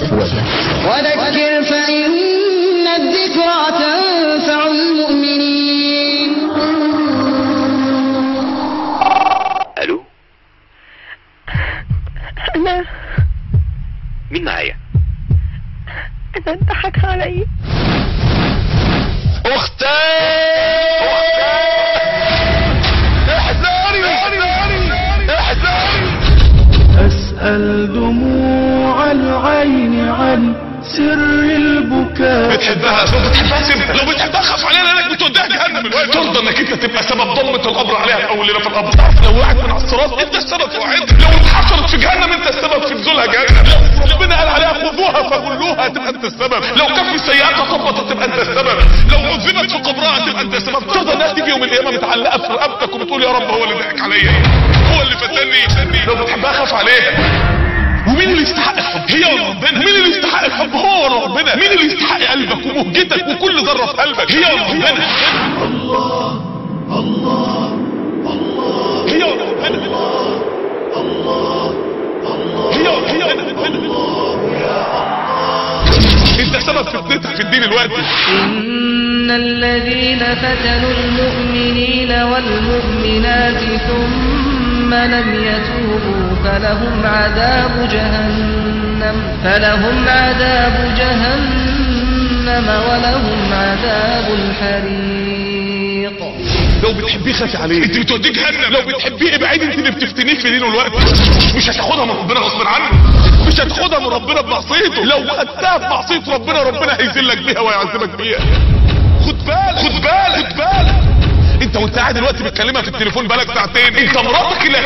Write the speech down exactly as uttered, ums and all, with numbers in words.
وذكر فإن الذكرى تنفع المؤمنين. الو، انا مين معايا؟ انا اتضحك علي. اختي احذري احذري. اسأل دموع العين عن سر البكاء. بتحبها لو بتحبها سيبها، لو بتحبها خاف عليها لانك بتوديها جهنم الوقت. ترضى انك انت تبقى سبب ضمة القبر عليها في اول ليله في القبر؟ لو وقعت من على الصراط انت السبب في وقعتها، لو اتحشرت في جهنم انت السبب في نزولها جهنم، لو ربنا قال عليها خذوها فغلوها تبقى انت السبب، لو كان في سيئاتها طبطت تبقى انت السبب، لو عذبت في قبرها تبقى انت السبب. ترضى انها تيجي يوم القيامه متعلقه في رقبتك وبتقول يا رب هو اللي ضحك عليا، هو اللي فتني. لو بتحبها خاف عليها. ومين اللي يستحق الحب؟ هي ولا ربنا؟ مين اللي يستحق الحب؟ هو ولا ربنا؟ مين اللي يستحق قلبك ومهجتك وكل ذره في قلبك؟ هي ولا ربنا؟ الله الله الله. هي ولا ربنا؟ الله الله. هي هي ولا ربنا؟ انت سبب فتنتك في الدين الوقت. إن الذين فتنوا المؤمنين والمؤمنات ثم لم يتوبوا فلهم عذاب جهنم فلهم عذاب جهنم ولهم عذاب الحريق. لو بتحبيه خافي عليه، انت بتوديه جهنم. لو بتحبيه ابعدي، انت اللي بتفتنيه في دينه الوقت. مش هتاخدها من ربنا غصب عنه، مش هتاخدها من ربنا بمعصيته. لو خدتها بمعصيه ربنا ربنا هيذلك بيها ويعذبك بيها. خد بالك خد بالك خد بالك. انت وانت قاعد دلوقتي بتكلمها في التليفون بقالك ساعتين، انت مراتك اللي